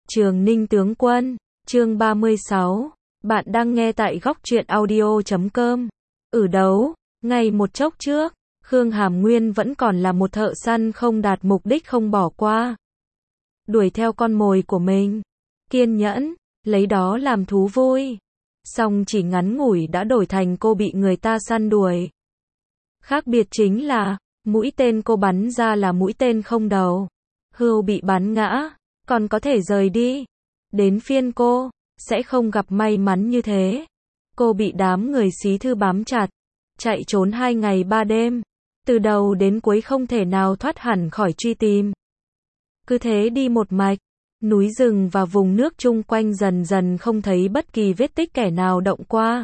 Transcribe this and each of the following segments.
Trường Ninh tướng quân, chương 36. Bạn đang nghe tại góc truyện audio.com. Ở đấu, ngay một chốc trước, Khương Hàm Nguyên vẫn còn là một thợ săn không đạt mục đích không bỏ qua. Đuổi theo con mồi của mình. Kiên nhẫn, lấy đó làm thú vui. Song chỉ ngắn ngủi đã đổi thành cô bị người ta săn đuổi. Khác biệt chính là, mũi tên cô bắn ra là mũi tên không đầu. Hươu bị bắn ngã, còn có thể rời đi. Đến phiên cô, sẽ không gặp may mắn như thế. Cô bị đám người Xí Thư bám chặt, chạy trốn 2 ngày 3 đêm. Từ đầu đến cuối không thể nào thoát hẳn khỏi truy tìm. Cứ thế đi một mạch, núi rừng và vùng nước chung quanh dần dần không thấy bất kỳ vết tích kẻ nào động qua.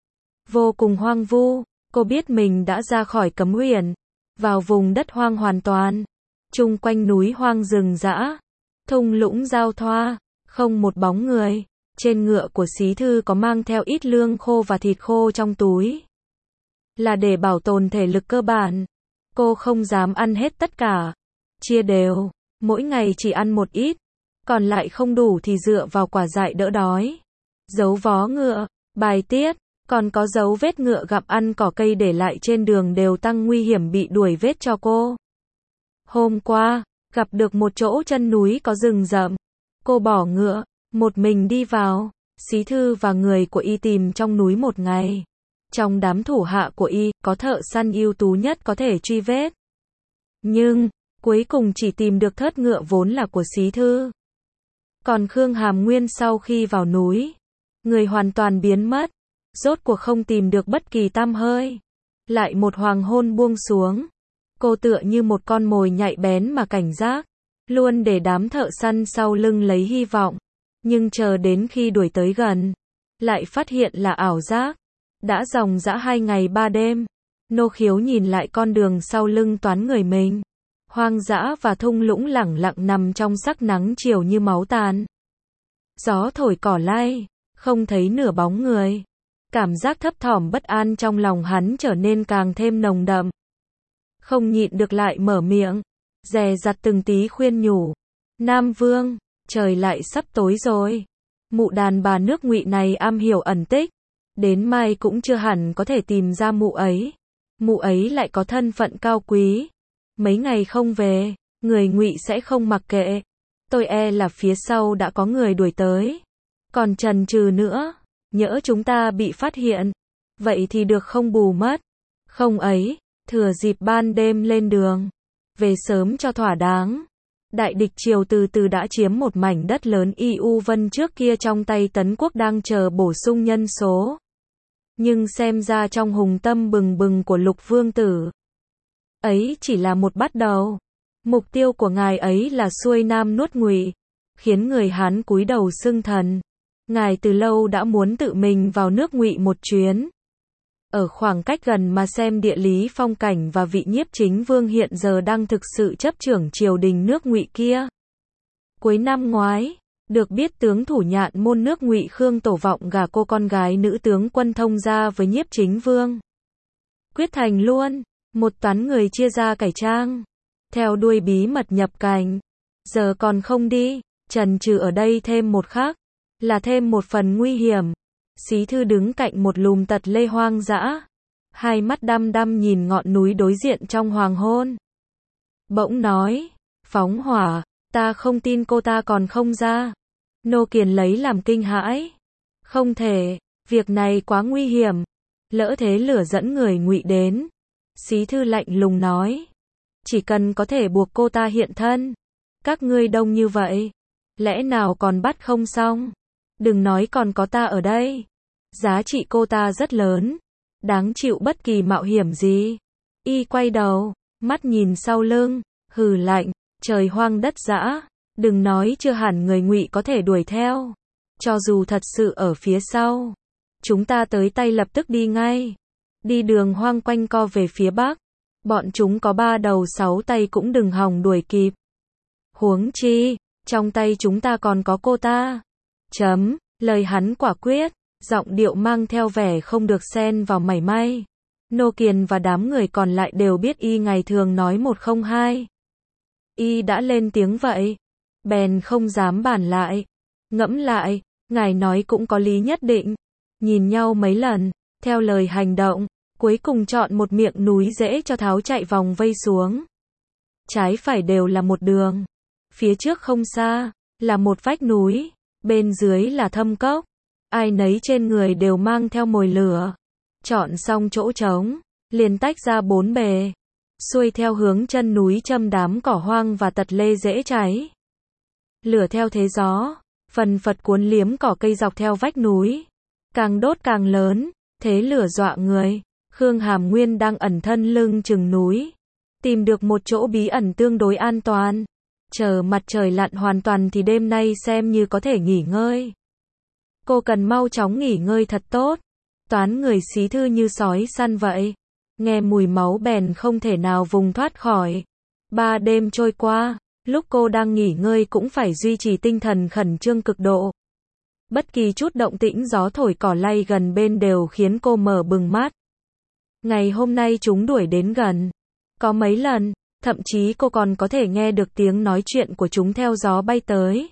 Vô cùng hoang vu, cô biết mình đã ra khỏi cấm uyển, vào vùng đất hoang hoàn toàn. Chung quanh núi hoang rừng dã, thung lũng giao thoa, không một bóng người. Trên ngựa của Xí Thư có mang theo ít lương khô và thịt khô trong túi. Là để bảo tồn thể lực cơ bản. Cô không dám ăn hết tất cả. Chia đều, mỗi ngày chỉ ăn một ít. Còn lại không đủ thì dựa vào quả dại đỡ đói. Dấu vó ngựa, bài tiết, còn có dấu vết ngựa gặm ăn cỏ cây để lại trên đường đều tăng nguy hiểm bị đuổi vết cho cô. Hôm qua, gặp được một chỗ chân núi có rừng rậm. Cô bỏ ngựa, một mình đi vào. Xí Thư và người của y tìm trong núi một ngày. Trong đám thủ hạ của y, có thợ săn ưu tú nhất có thể truy vết. Nhưng, cuối cùng chỉ tìm được thớt ngựa vốn là của Xí Thư. Còn Khương Hàm Nguyên sau khi vào núi, người hoàn toàn biến mất. Rốt cuộc không tìm được bất kỳ tăm hơi. Lại một hoàng hôn buông xuống. Cô tựa như một con mồi nhạy bén mà cảnh giác. Luôn để đám thợ săn sau lưng lấy hy vọng. Nhưng chờ đến khi đuổi tới gần, lại phát hiện là ảo giác. Đã ròng rã 2 ngày 3 đêm. Nô Khiếu nhìn lại con đường sau lưng toán người mình. Hoang dã và thung lũng lẳng lặng nằm trong sắc nắng chiều như máu tàn. Gió thổi cỏ lay, không thấy nửa bóng người. Cảm giác thấp thỏm bất an trong lòng hắn trở nên càng thêm nồng đậm. Không nhịn được lại mở miệng, dè dặt từng tí khuyên nhủ. Nam Vương, trời lại sắp tối rồi. Mụ đàn bà nước Ngụy này am hiểu ẩn tích. Đến mai cũng chưa hẳn có thể tìm ra mụ ấy. Mụ ấy lại có thân phận cao quý. Mấy ngày không về, người Ngụy sẽ không mặc kệ. Tôi e là phía sau đã có người đuổi tới. Còn chần chừ nữa, nhỡ chúng ta bị phát hiện. Vậy thì được không bù mất. Không ấy, thừa dịp ban đêm lên đường. Về sớm cho thỏa đáng. Đại địch triều từ từ đã chiếm một mảnh đất lớn U Vân trước kia trong tay Tấn Quốc đang chờ bổ sung nhân số. Nhưng xem ra trong hùng tâm bừng bừng của Lục Vương Tử ấy chỉ là một bắt đầu. Mục tiêu của ngài ấy là xuôi nam nuốt Ngụy, khiến người Hán cúi đầu xưng thần. Ngài từ lâu đã muốn tự mình vào nước Ngụy một chuyến. Ở khoảng cách gần mà xem địa lý phong cảnh và vị nhiếp chính vương hiện giờ đang thực sự chấp chưởng triều đình nước Ngụy kia. Cuối năm ngoái, được biết tướng thủ nhạn môn nước Ngụy Khương Tổ Vọng gả cô con gái nữ tướng quân thông gia với nhiếp chính vương. Quyết thành luôn, một toán người chia ra cải trang, theo đuôi bí mật nhập cảnh. Giờ còn không đi, chần chừ ở đây thêm một khắc, là thêm một phần nguy hiểm. Xí Thư đứng cạnh một lùm tật lê hoang dã, hai mắt đăm đăm nhìn ngọn núi đối diện trong hoàng hôn. Bỗng nói, phóng hỏa, ta không tin cô ta còn không ra. Nô Kiền lấy làm kinh hãi. Không thể, việc này quá nguy hiểm. Lỡ thế lửa dẫn người Ngụy đến. Xí Thư lạnh lùng nói, chỉ cần có thể buộc cô ta hiện thân. Các ngươi đông như vậy, lẽ nào còn bắt không xong? Đừng nói còn có ta ở đây. Giá trị cô ta rất lớn, đáng chịu bất kỳ mạo hiểm gì. Y quay đầu, mắt nhìn sau lưng, hừ lạnh, trời hoang đất dã, đừng nói chưa hẳn người Ngụy có thể đuổi theo. Cho dù thật sự ở phía sau, chúng ta tới tay lập tức đi ngay. Đi đường hoang quanh co về phía bắc, bọn chúng có 3 đầu 6 tay cũng đừng hòng đuổi kịp. Huống chi, trong tay chúng ta còn có cô ta. Lời hắn quả quyết, giọng điệu mang theo vẻ không được xen vào mảy may. Nô Kiền và đám người còn lại đều biết y ngày thường nói 102. Y đã lên tiếng vậy. bèn không dám bàn lại. Ngẫm lại, ngài nói cũng có lý nhất định. Nhìn nhau mấy lần, theo lời hành động, cuối cùng chọn một miệng núi dễ cho tháo chạy vòng vây xuống. Trái phải đều là một đường. Phía trước không xa, là một vách núi, bên dưới là thâm cốc. Ai nấy trên người đều mang theo mồi lửa. Chọn xong chỗ trống, liền tách ra bốn bề. Xuôi theo hướng chân núi châm đám cỏ hoang và tật lê dễ cháy. Lửa theo thế gió, phần phật cuốn liếm cỏ cây dọc theo vách núi. Càng đốt càng lớn, thế lửa dọa người. Khương Hàm Nguyên đang ẩn thân lưng chừng núi. Tìm được một chỗ bí ẩn tương đối an toàn. Chờ mặt trời lặn hoàn toàn thì đêm nay xem như có thể nghỉ ngơi. Cô cần mau chóng nghỉ ngơi thật tốt. Toán người xí thư như sói săn vậy. Nghe mùi máu bèn không thể nào vùng thoát khỏi. 3 đêm trôi qua, lúc cô đang nghỉ ngơi cũng phải duy trì tinh thần khẩn trương cực độ. Bất kỳ chút động tĩnh gió thổi cỏ lay gần bên đều khiến cô mở bừng mắt. Ngày hôm nay chúng đuổi đến gần. Có mấy lần, thậm chí cô còn có thể nghe được tiếng nói chuyện của chúng theo gió bay tới.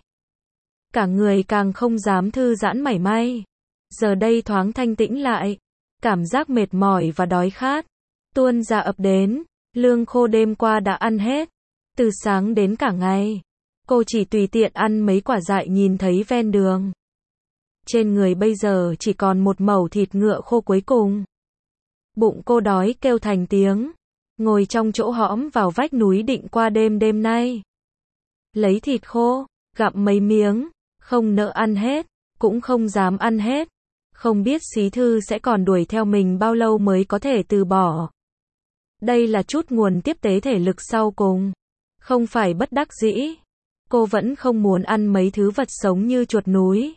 Cả người càng không dám thư giãn mảy may. Giờ đây thoáng thanh tĩnh lại. Cảm giác mệt mỏi và đói khát tuôn ra ập đến. Lương khô đêm qua đã ăn hết. Từ sáng đến cả ngày, cô chỉ tùy tiện ăn mấy quả dại nhìn thấy ven đường. Trên người bây giờ chỉ còn một mẩu thịt ngựa khô cuối cùng. Bụng cô đói kêu thành tiếng. Ngồi trong chỗ hõm vào vách núi định qua đêm nay. Lấy thịt khô, gặm mấy miếng, không nỡ ăn hết, cũng không dám ăn hết. Không biết xí thư sẽ còn đuổi theo mình bao lâu mới có thể từ bỏ. Đây là chút nguồn tiếp tế thể lực sau cùng. Không phải bất đắc dĩ. Cô vẫn không muốn ăn mấy thứ vật sống như chuột núi.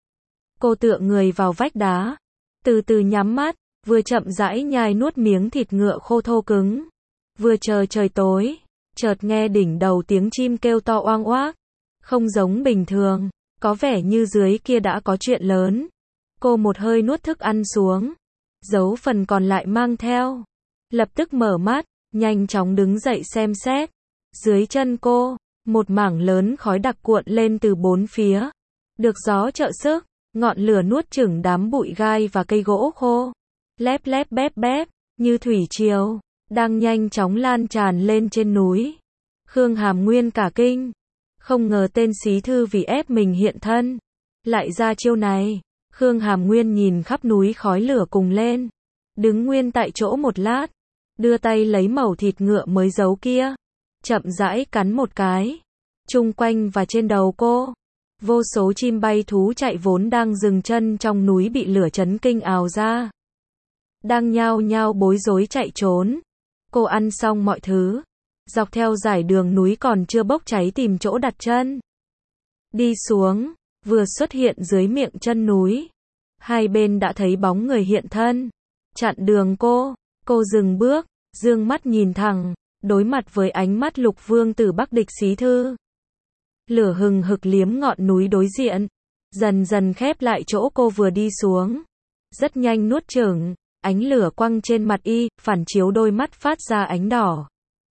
Cô tựa người vào vách đá. Từ từ nhắm mắt, vừa chậm rãi nhai nuốt miếng thịt ngựa khô thô cứng. Vừa chờ trời tối, chợt nghe đỉnh đầu tiếng chim kêu to oang oác. Không giống bình thường, có vẻ như dưới kia đã có chuyện lớn. Cô một hơi nuốt thức ăn xuống, giấu phần còn lại mang theo. Lập tức mở mắt, nhanh chóng đứng dậy xem xét. Dưới chân cô, một mảng lớn khói đặc cuộn lên từ bốn phía. Được gió trợ sức, ngọn lửa nuốt chửng đám bụi gai và cây gỗ khô. Lép lép bép bép, như thủy triều, đang nhanh chóng lan tràn lên trên núi. Khương Hàm Nguyên cả kinh. Không ngờ tên xí thư vì ép mình hiện thân. Lại ra chiêu này. Khương Hàm Nguyên nhìn khắp núi khói lửa cùng lên. Đứng nguyên tại chỗ một lát. Đưa tay lấy mẩu thịt ngựa mới giấu kia. Chậm rãi cắn một cái. Chung quanh và trên đầu cô. Vô số chim bay thú chạy vốn đang dừng chân trong núi bị lửa chấn kinh ào ra. Đang nhao nhao bối rối chạy trốn. Cô ăn xong mọi thứ. Dọc theo dải đường núi còn chưa bốc cháy tìm chỗ đặt chân. Đi xuống, vừa xuất hiện dưới miệng chân núi. Hai bên đã thấy bóng người hiện thân. Chặn đường cô dừng bước, dương mắt nhìn thẳng, đối mặt với ánh mắt Lục Vương Tử Bắc địch xí thư. Lửa hừng hực liếm ngọn núi đối diện, dần dần khép lại chỗ cô vừa đi xuống. Rất nhanh nuốt chửng, ánh lửa quăng trên mặt y, phản chiếu đôi mắt phát ra ánh đỏ.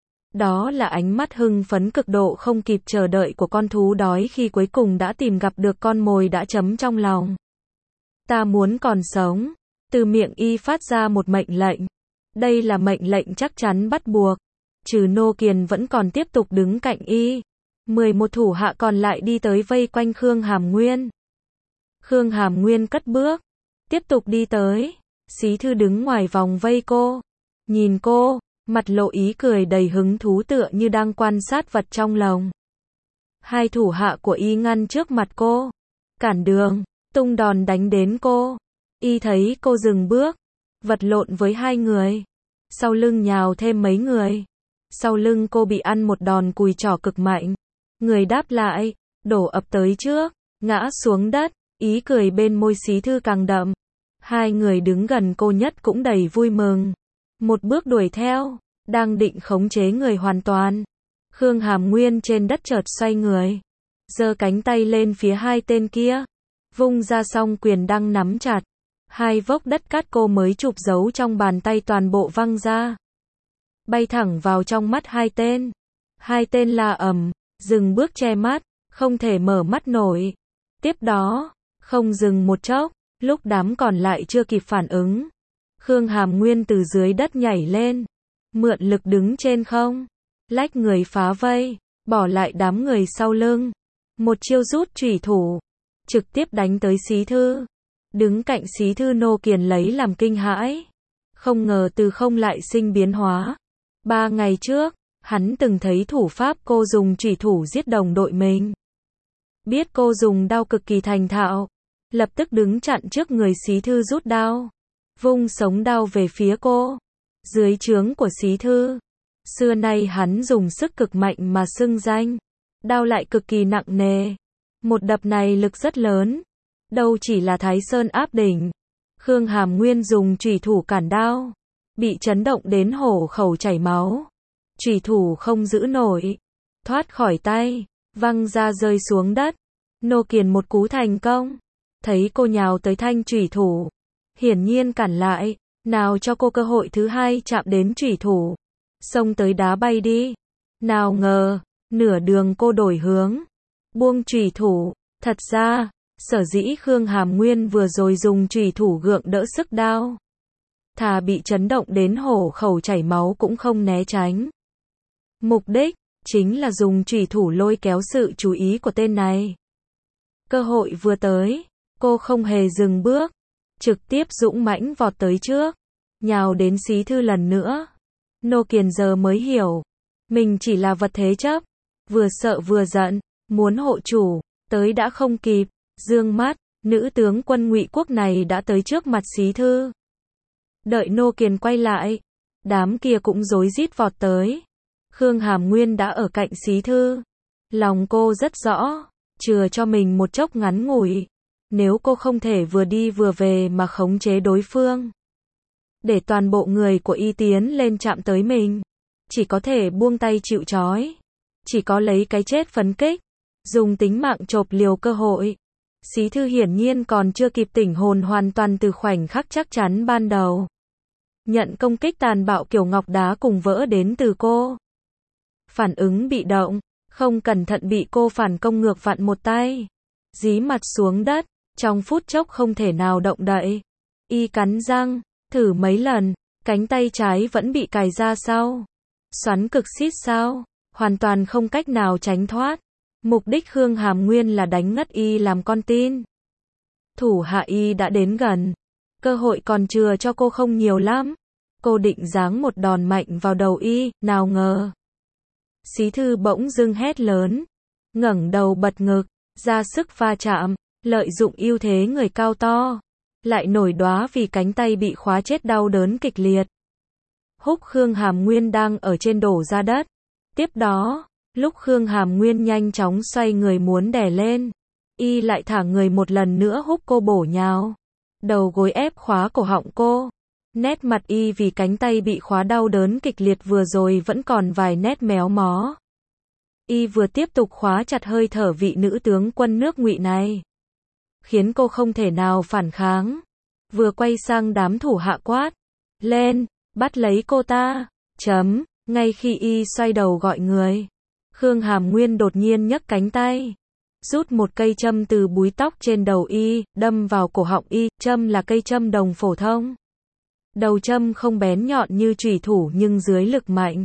Đó là ánh mắt hưng phấn cực độ không kịp chờ đợi của con thú đói khi cuối cùng đã tìm gặp được con mồi đã chấm trong lòng. Ta muốn còn sống. Từ miệng y phát ra một mệnh lệnh. Đây là mệnh lệnh chắc chắn bắt buộc. Trừ Nô Kiền vẫn còn tiếp tục đứng cạnh y. 11 thủ hạ còn lại đi tới vây quanh Khương Hàm Nguyên. Khương Hàm Nguyên cất bước, tiếp tục đi tới. Xí thư đứng ngoài vòng vây cô. Nhìn cô, mặt lộ ý cười đầy hứng thú tựa như đang quan sát vật trong lồng. Hai thủ hạ của y ngăn trước mặt cô. Cản đường, tung đòn đánh đến cô. Y thấy cô dừng bước, vật lộn với hai người. Sau lưng nhào thêm mấy người. Sau lưng cô bị ăn một đòn cùi chỏ cực mạnh. Người đáp lại, đổ ập tới trước, ngã xuống đất, ý cười bên môi xí thư càng đậm. Hai người đứng gần cô nhất cũng đầy vui mừng. Một bước đuổi theo, đang định khống chế người hoàn toàn. Khương Hàm Nguyên trên đất chợt xoay người, giơ cánh tay lên phía hai tên kia, vung ra song quyền đang nắm chặt. Hai vốc đất cát cô mới chụp giấu trong bàn tay toàn bộ văng ra, bay thẳng vào trong mắt hai tên. Hai tên la ầm, dừng bước che mắt, không thể mở mắt nổi. Tiếp đó, không dừng một chốc, lúc đám còn lại chưa kịp phản ứng, Khương Hàm Nguyên từ dưới đất nhảy lên, mượn lực đứng trên không, lách người phá vây, bỏ lại đám người sau lưng. Một chiêu rút chủy thủ, trực tiếp đánh tới Xí Thư. Đứng cạnh Xí Thư Nô Kiền lấy làm kinh hãi. Không ngờ từ không lại sinh biến hóa. 3 ngày trước, hắn từng thấy thủ pháp cô dùng chủy thủ giết đồng đội mình. Biết cô dùng đao cực kỳ thành thạo, lập tức đứng chặn trước người Xí Thư rút đao, vung sống đao về phía cô. Dưới trướng của Xí Thư, xưa nay hắn dùng sức cực mạnh mà xưng danh, đao lại cực kỳ nặng nề. Một đập này lực rất lớn, đâu chỉ là Thái Sơn áp đỉnh. Khương Hàm Nguyên dùng chủy thủ cản đao, bị chấn động đến hổ khẩu chảy máu. Chủy thủ không giữ nổi, thoát khỏi tay, văng ra rơi xuống đất. Nô Kiền một cú thành công, thấy cô nhào tới thanh chủy thủ, hiển nhiên cản lại, nào cho cô cơ hội thứ hai chạm đến chủy thủ, xông tới đá bay đi. Nào ngờ, nửa đường cô đổi hướng, buông chủy thủ. Thật ra, sở dĩ Khương Hàm Nguyên vừa rồi dùng chủy thủ gượng đỡ sức đao, thà bị chấn động đến hổ khẩu chảy máu cũng không né tránh. Mục đích chính là dùng chủy thủ lôi kéo sự chú ý của tên này. Cơ hội vừa tới, cô không hề dừng bước, trực tiếp dũng mãnh vọt tới trước, nhào đến Xí Thư lần nữa. Nô Kiền giờ mới hiểu, mình chỉ là vật thế chấp, vừa sợ vừa giận, muốn hộ chủ, tới đã không kịp. Dương mắt, nữ tướng quân Ngụy Quốc này đã tới trước mặt Xí Thư. Đợi Nô Kiền quay lại, đám kia cũng rối rít vọt tới. Khương Hàm Nguyên đã ở cạnh Xí Thư. Lòng cô rất rõ, chừa cho mình một chốc ngắn ngủi. Nếu cô không thể vừa đi vừa về mà khống chế đối phương, để toàn bộ người của Y tiến lên chạm tới mình, chỉ có thể buông tay chịu trói. Chỉ có lấy cái chết phấn kích, dùng tính mạng chộp liều cơ hội. Xí Thư hiển nhiên còn chưa kịp tỉnh hồn hoàn toàn từ khoảnh khắc chắc chắn ban đầu. Nhận công kích tàn bạo kiểu ngọc đá cùng vỡ đến từ cô. Phản ứng bị động, không cẩn thận bị cô phản công ngược vặn một tay. Dí mặt xuống đất, trong phút chốc không thể nào động đậy. Y cắn răng, thử mấy lần, cánh tay trái vẫn bị cài ra sau. Xoắn cực xít sao, hoàn toàn không cách nào tránh thoát. Mục đích Khương Hàm Nguyên là đánh ngất Y làm con tin. Thủ hạ Y đã đến gần, cơ hội còn chừa cho cô không nhiều lắm. Cô định giáng một đòn mạnh vào đầu Y, nào ngờ. Xí Thư bỗng dưng hét lớn, ngẩng đầu bật ngực, ra sức va chạm, lợi dụng ưu thế người cao to, lại nổi đoá vì cánh tay bị khóa chết đau đớn kịch liệt. Húc Khương Hàm Nguyên đang ở trên đổ ra đất. Tiếp đó, lúc Khương Hàm Nguyên nhanh chóng xoay người muốn đè lên, Y lại thả người một lần nữa húc cô bổ nhào. Đầu gối ép khóa cổ họng cô. Nét mặt Y vì cánh tay bị khóa đau đớn kịch liệt vừa rồi vẫn còn vài nét méo mó. Y vừa tiếp tục khóa chặt hơi thở vị nữ tướng quân nước Ngụy này, khiến cô không thể nào phản kháng. Vừa quay sang đám thủ hạ quát, lên, bắt lấy cô ta. Ngay khi Y xoay đầu gọi người, Khương Hàm Nguyên đột nhiên nhấc cánh tay, rút một cây châm từ búi tóc trên đầu Y, đâm vào cổ họng Y. Châm là cây châm đồng phổ thông. Đầu châm không bén nhọn như chủy thủ nhưng dưới lực mạnh,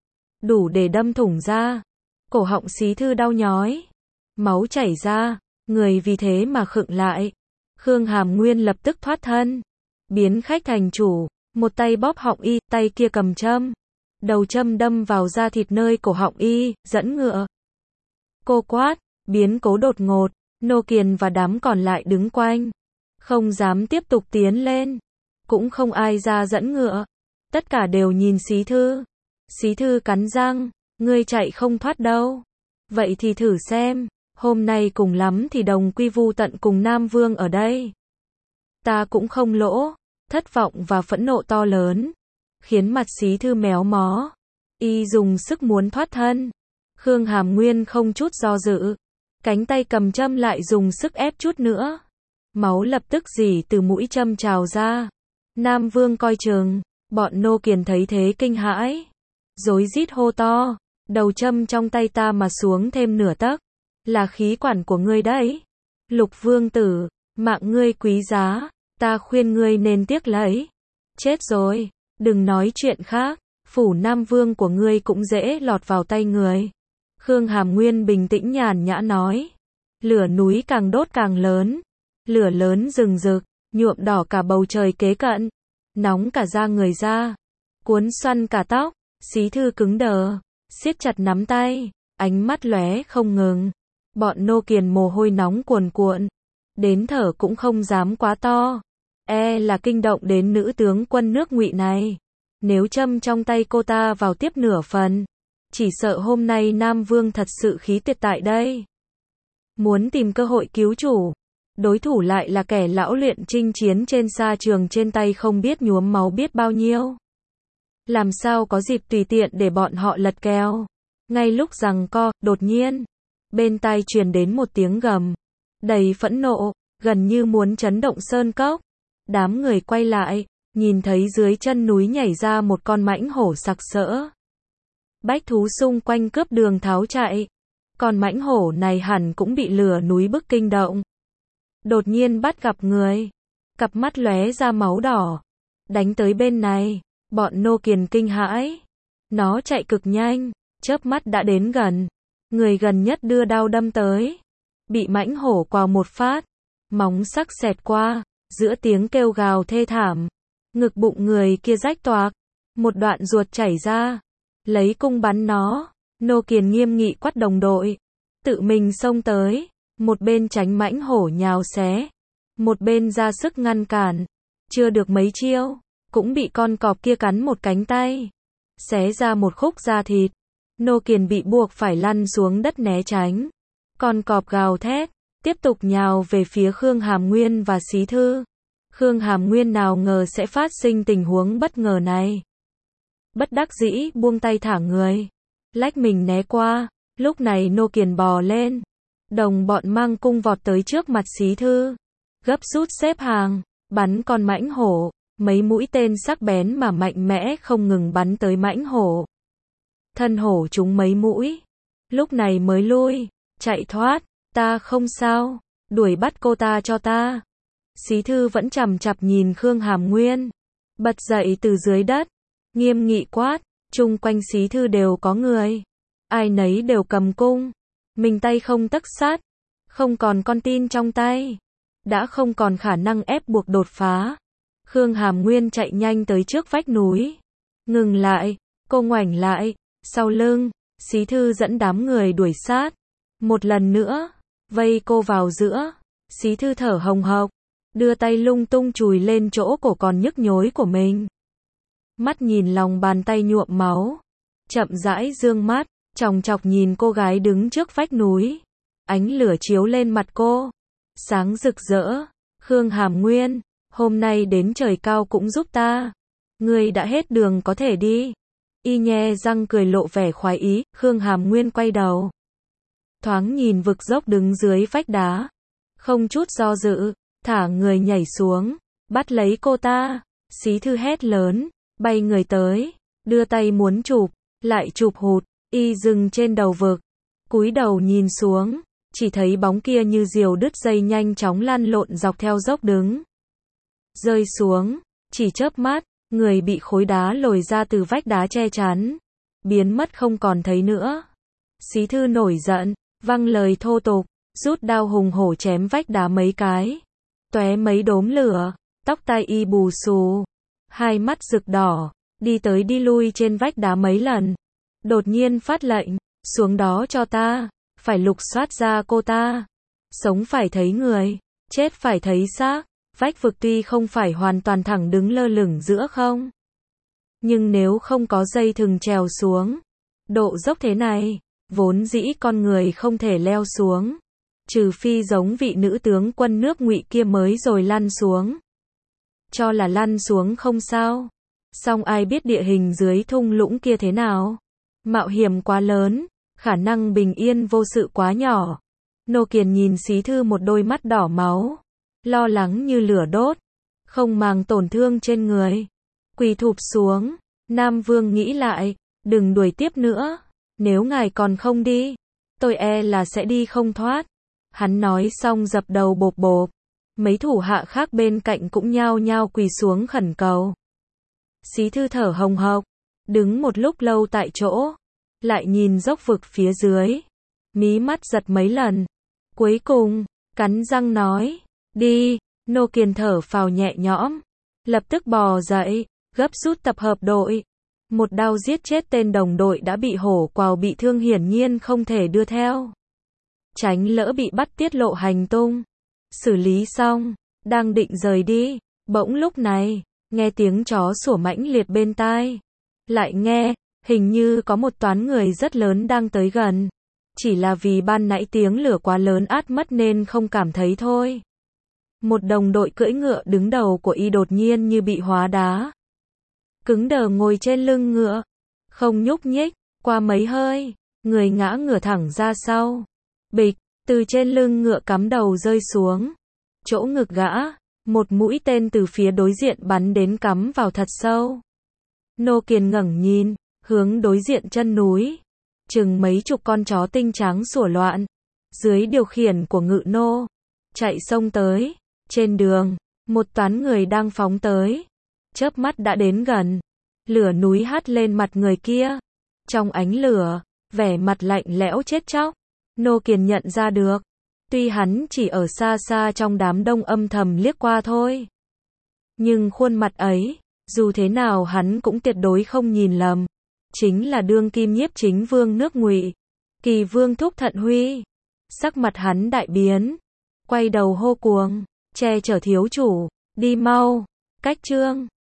đủ để đâm thủng ra. Cổ họng Xí Thư đau nhói, máu chảy ra, người vì thế mà khựng lại. Khương Hàm Nguyên lập tức thoát thân, biến khách thành chủ, một tay bóp họng Y, tay kia cầm châm. Đầu châm đâm vào da thịt nơi cổ họng Y, dẫn ngựa. Cô quát, biến cố đột ngột. Nô Kiền và đám còn lại đứng quanh, không dám tiếp tục tiến lên, cũng không ai ra dẫn ngựa. Tất cả đều nhìn Xí Thư. Xí Thư cắn răng, ngươi chạy không thoát đâu. Vậy thì thử xem, hôm nay cùng lắm thì đồng quy vu tận cùng Nam Vương ở đây. Ta cũng không lỗ. Thất vọng và phẫn nộ to lớn khiến mặt Xí Thư méo mó. Y dùng sức muốn thoát thân. Khương Hàm Nguyên không chút do dự, cánh tay cầm châm lại dùng sức ép chút nữa. Máu lập tức rỉ từ mũi châm trào ra. Nam Vương coi chừng. Bọn Nô Kiền thấy thế kinh hãi, rối rít hô to, đầu châm trong tay ta mà xuống thêm nửa tấc, là khí quản của ngươi đấy. Lục vương tử, mạng ngươi quý giá, ta khuyên ngươi nên tiếc lấy. Chết rồi, đừng nói chuyện khác, phủ Nam Vương của ngươi cũng dễ lọt vào tay người. Khương Hàm Nguyên bình tĩnh nhàn nhã nói. Lửa núi càng đốt càng lớn. Lửa lớn rừng rực, nhuộm đỏ cả bầu trời kế cận. Nóng cả da người ra. Cuốn xoăn cả tóc. Xí thư cứng đờ. Siết chặt nắm tay. Ánh mắt lóe không ngừng. Bọn nô kiền mồ hôi nóng cuồn cuộn. Đến thở cũng không dám quá to. Là kinh động đến nữ tướng quân nước Ngụy này. Nếu châm trong tay cô ta vào tiếp nửa phần. Chỉ sợ hôm nay Nam Vương thật sự khí tuyệt tại đây. Muốn tìm cơ hội cứu chủ. Đối thủ lại là kẻ lão luyện chinh chiến trên sa trường trên tay không biết nhuốm máu biết bao nhiêu. Làm sao có dịp tùy tiện để bọn họ lật kèo. Ngay lúc giằng co, đột nhiên. Bên tai truyền đến một tiếng gầm. Đầy phẫn nộ, gần như muốn chấn động sơn cốc. Đám người quay lại, nhìn thấy dưới chân núi nhảy ra một con mãnh hổ sặc sỡ. Bách thú xung quanh cướp đường tháo chạy. Còn mãnh hổ này hẳn cũng bị lửa núi bức kinh động. Đột nhiên bắt gặp người. Cặp mắt lóe ra máu đỏ. Đánh tới bên này. Bọn nô kiền kinh hãi. Nó chạy cực nhanh. Chớp mắt đã đến gần. Người gần nhất đưa đao đâm tới. Bị mãnh hổ quào một phát. Móng sắc xẹt qua. Giữa tiếng kêu gào thê thảm. Ngực bụng người kia rách toạc. Một đoạn ruột chảy ra. Lấy cung bắn nó. Nô kiền nghiêm nghị quát đồng đội. Tự mình xông tới. Một bên tránh mãnh hổ nhào xé. Một bên ra sức ngăn cản. Chưa được mấy chiêu. Cũng bị con cọp kia cắn một cánh tay. Xé ra một khúc da thịt. Nô kiền bị buộc phải lăn xuống đất né tránh. Con cọp gào thét. Tiếp tục nhào về phía Khương Hàm Nguyên và Xí Thư. Khương Hàm Nguyên nào ngờ sẽ phát sinh tình huống bất ngờ này. Bất đắc dĩ buông tay thả người. Lách mình né qua. Lúc này nô kiền bò lên. Đồng bọn mang cung vọt tới trước mặt Xí Thư. Gấp rút xếp hàng. Bắn con mãnh hổ. Mấy mũi tên sắc bén mà mạnh mẽ không ngừng bắn tới mãnh hổ. Thân hổ trúng mấy mũi. Lúc này mới lui. Chạy thoát. Ta không sao. Đuổi bắt cô ta cho ta. Xí Thư vẫn chằm chằm nhìn Khương Hàm Nguyên. Bật dậy từ dưới đất. Nghiêm nghị quát. Chung quanh Xí Thư đều có người. Ai nấy đều cầm cung. Mình tay không tấc sắt. Không còn con tin trong tay. Đã không còn khả năng ép buộc đột phá. Khương Hàm Nguyên chạy nhanh tới trước vách núi. Ngừng lại. Cô ngoảnh lại. Sau lưng. Xí Thư dẫn đám người đuổi sát. Một lần nữa. Vây cô vào giữa. Xí Thư thở hồng hộc. Đưa tay lung tung chùi lên chỗ cổ còn nhức nhối của mình. Mắt nhìn lòng bàn tay nhuộm máu. Chậm rãi dương mắt. Chòng chọc nhìn cô gái đứng trước vách núi. Ánh lửa chiếu lên mặt cô. Sáng rực rỡ. Khương Hàm Nguyên. Hôm nay đến trời cao cũng giúp ta. Ngươi đã hết đường có thể đi. Y nhe răng cười lộ vẻ khoái ý. Khương Hàm Nguyên quay đầu. Thoáng nhìn vực dốc đứng dưới vách đá. Không chút do dự. Thả người nhảy xuống. Bắt lấy cô ta. Xí Thư hét lớn. Bay người tới. Đưa tay muốn chụp. Lại chụp hụt. Y dừng trên đầu vực. Cúi đầu nhìn xuống. Chỉ thấy bóng kia như diều đứt dây nhanh chóng lăn lộn dọc theo dốc đứng. Rơi xuống. Chỉ chớp mắt. Người bị khối đá lồi ra từ vách đá che chắn. Biến mất không còn thấy nữa. Xí Thư nổi giận. Văng lời thô tục. Rút đao hùng hổ chém vách đá mấy cái. Tóe mấy đốm lửa. Tóc tai y bù xù. Hai mắt rực đỏ. Đi tới đi lui trên vách đá mấy lần. Đột nhiên phát lệnh. Xuống đó cho ta. Phải lục soát ra cô ta. Sống phải thấy người. Chết phải thấy xác. Vách vực tuy không phải hoàn toàn thẳng đứng lơ lửng giữa không. Nhưng nếu không có dây thừng trèo xuống. Độ dốc thế này. Vốn dĩ con người không thể leo xuống. Trừ phi giống vị nữ tướng quân nước Ngụy kia mới rồi lăn xuống. Cho là lăn xuống không sao. Song ai biết địa hình dưới thung lũng kia thế nào. Mạo hiểm quá lớn. Khả năng bình yên vô sự quá nhỏ. Nô Kiền nhìn Xí Thư một đôi mắt đỏ máu. Lo lắng như lửa đốt. Không màng tổn thương trên người. Quỳ thụp xuống. Nam Vương nghĩ lại. Đừng đuổi tiếp nữa. Nếu ngài còn không đi. tôi e là sẽ đi không thoát. Hắn nói xong dập đầu bộp bộp. Mấy thủ hạ khác bên cạnh cũng nhao nhao quỳ xuống khẩn cầu. Sĩ Thư thở hồng hộc, đứng một lúc lâu tại chỗ, lại nhìn dốc vực phía dưới, mí mắt giật mấy lần. Cuối cùng, cắn răng nói, đi. Nô Kiền thở phào nhẹ nhõm, lập tức bò dậy, gấp rút tập hợp đội. Một đao giết chết tên đồng đội đã bị hổ quào bị thương, hiển nhiên không thể đưa theo. Tránh lỡ bị bắt tiết lộ hành tung. Xử lý xong, đang định rời đi, bỗng lúc này, nghe tiếng chó sủa mãnh liệt bên tai. Lại nghe, hình như có một toán người rất lớn đang tới gần. Chỉ là vì ban nãy tiếng lửa quá lớn át mất nên không cảm thấy thôi. Một đồng đội cưỡi ngựa đứng đầu của y đột nhiên như bị hóa đá. Cứng đờ ngồi trên lưng ngựa, không nhúc nhích, qua mấy hơi, người ngã ngửa thẳng ra sau. Bịch, từ trên lưng ngựa cắm đầu rơi xuống. Chỗ ngực gã, một mũi tên từ phía đối diện bắn đến cắm vào thật sâu. Nô Kiền ngẩng nhìn, hướng đối diện chân núi. Chừng mấy chục con chó tinh trắng sủa loạn. Dưới điều khiển của ngự nô, chạy xông tới. Trên đường, một toán người đang phóng tới. Chớp mắt đã đến gần. Lửa núi hắt lên mặt người kia. Trong ánh lửa, vẻ mặt lạnh lẽo chết chóc. Nô Kiền nhận ra được. Tuy hắn chỉ ở xa xa trong đám đông âm thầm liếc qua thôi. Nhưng khuôn mặt ấy, dù thế nào hắn cũng tuyệt đối không nhìn lầm. Chính là đương kim nhiếp chính vương nước Ngụy, Kỳ vương Thúc Thận Huy. Sắc mặt hắn đại biến. Quay đầu hô cuồng, che chở thiếu chủ, đi mau, cách trương.